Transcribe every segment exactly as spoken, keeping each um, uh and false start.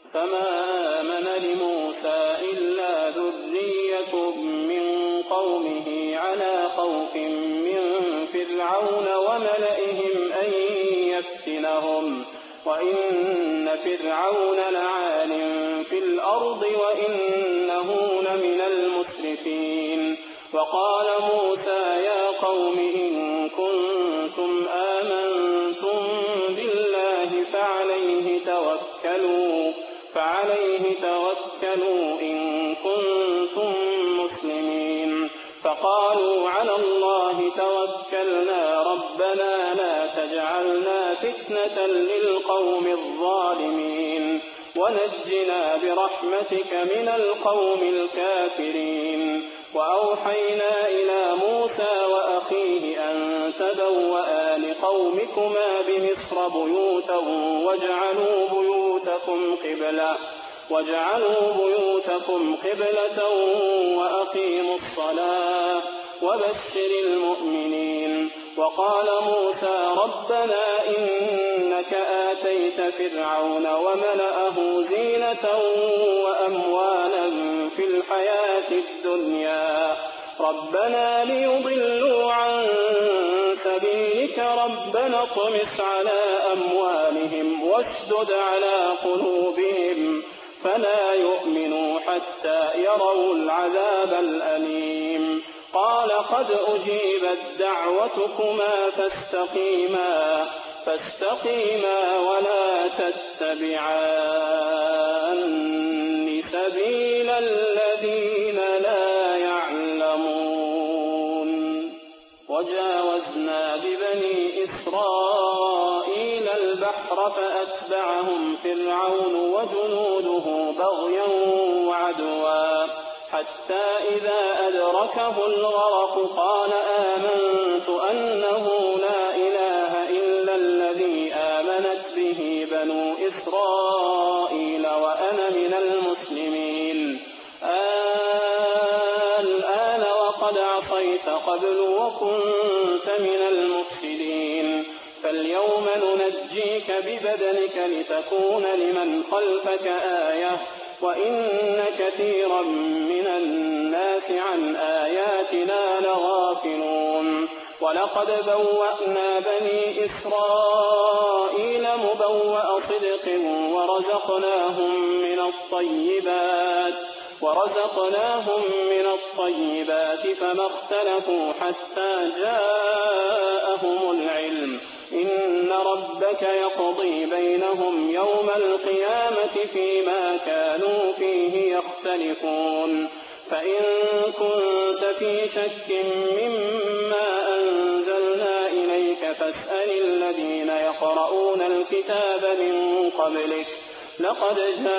فما آمن لموسى إلا ذرية من قومه على خوف من فرعون وملئهم أن يفتنهم وإن فرعون لعال في الأرض وإنه لمن المسرفين. وقال موسى يا قوم إن كنتم آمنتم بالله فعليه توكلوا فعليه توكلوا إن كنتم مسلمين. فقالوا على الله توكلنا ربنا لا تجعلنا فتنة للقوم الظالمين ونجنا برحمتك من القوم الكافرين. وأوحينا إلى موسى وأخيه أن تبوأ لقومكما بمصر بيوتا واجعلوا بيوتكم قبلة واجعلوا بيوتكم قبلة وأقيموا الصلاة وبشر المؤمنين. وقال موسى ربنا إنك آتيت فرعون وملأه زينة وأموالا في الحياة الدنيا ربنا ليضلوا عن سبيلك ربنا اطمس على أموالهم واشدد على قلوبهم فلا يؤمنوا حتى يروا العذاب الأليم. قال قد أجيبت دعوتكما فاستقيما فاستقيما ولا تتبعان سبيل الذين لا يعلمون. وجاوزنا ببني إسرائيل البحر فأتبعهم فرعون وجنوده بغيا وعدوا حتى إذا أدركه الغرق قال آمنت أنه لا إله إلا الذي آمنت به بنو إسرائيل وأنا من المسلمين. الآن وقد عصيت قبل وكنت من المفسدين فاليوم ننجيك ببدنك لتكون لمن خلفك آية وإن كثيرا من الناس عن آياتنا لغافلون. ولقد بوأنا بني إسرائيل مبوأ صدق ورزقناهم من الطيبات ورزقناهم من الطيبات فما اختلفوا حتى جاءهم العلم إن ربك يقضي بينهم يوم القيامة فيما كانوا فيه يختلفون. فإن كنت في شك مما أنزلنا إليك فاسأل الذين يقرؤون الكتاب من قبلك لقد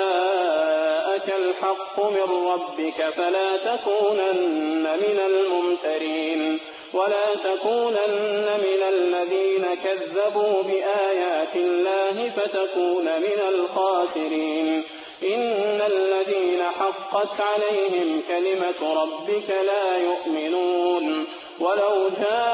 جاءك الحق من ربك فلا تكونن من الممترين ولا تكونن من الذين كذبوا بآيات الله فتكون من الخاسرين. إن الذين حقت عليهم كلمة ربك لا يؤمنون ولو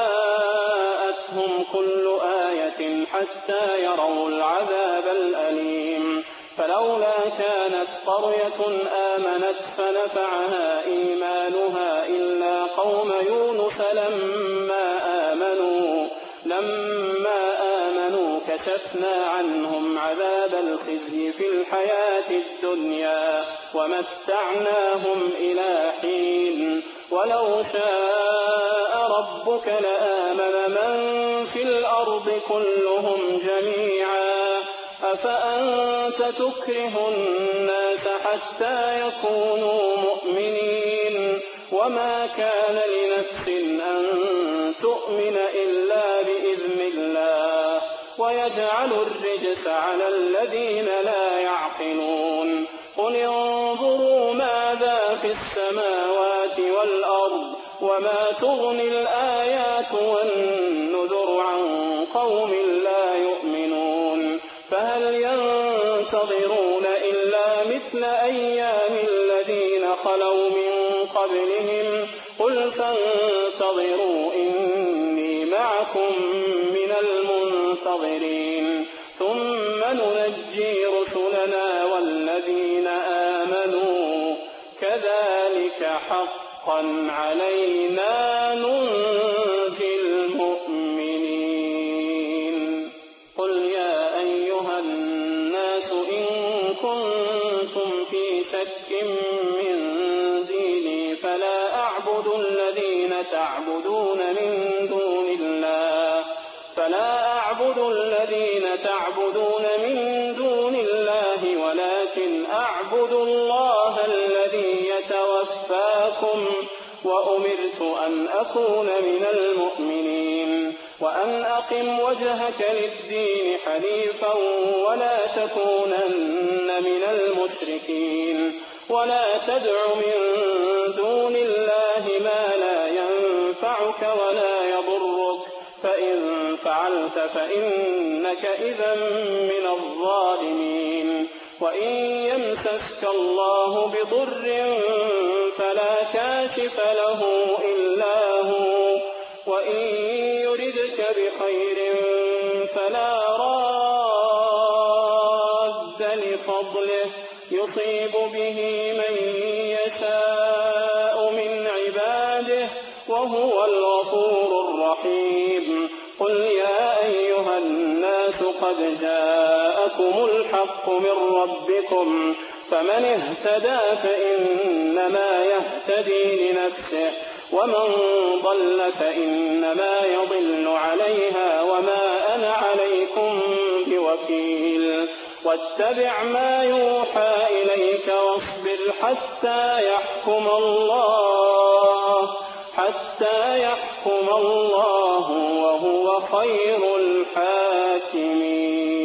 جاءتهم كل آية حتى يروا العذاب الأليم. فلولا كانت قرية آمنت فنفعها إيمانها إلا قوم يونس لما آمنوا لما آمنوا كشفنا عنهم عذاب الخزي في الحياة الدنيا ومتعناهم إلى حين. ولو شاء ربك لآمن من في الأرض كلهم جميعا أفأنت تكره الناس حتى يكونوا مؤمنين وما كان لنفس أن تؤمن إلا بإذن الله ويجعل الرجس على الذين لا يعقلون. قل انظروا ماذا في السماوات والأرض وما تغني الآيات والنذر عن قوم لا يؤمنون. فهل ينتظرون إلا مثل أيام الذين خلوا من قبلهم قل فانتظروا إني معكم من المنتظرين ثم ننجي رسلنا والذين كذلك حقا علينا ننجي المؤمنين. قل يا أيها الناس إن كنتم في شك من ديني فلا أعبد الذين تعبدون من دون الله فلا أعبد الذين تعبدون من دون الله ولكن أعبد الله الذي يتوفاكم وأمرت أن أكون من المؤمنين وأن أقم وجهك للدين حنيفا ولا تكونن من المشركين ولا تدع من دون الله ما لا ينفعك ولا يضرك فإن فعلت فإنك إذا من الظالمين. وإن يمسسك الله بضر فلا كاشف له إلا هو وإن يردك بخير فلا راد لفضله يصيب به من يشاء من عباده وهو الغفور الرحيم. قل يا أيها الناس قد جاءكم الحق من ربكم فمن اهتدى فإنما يهتدي لنفسه ومن ضل فإنما يضل عليها وما أنا عليكم بوكيل. واتبع ما يوحى إليك واصبر حتى يحكم الله حتى يحكم الله وهو خير الحاكمين.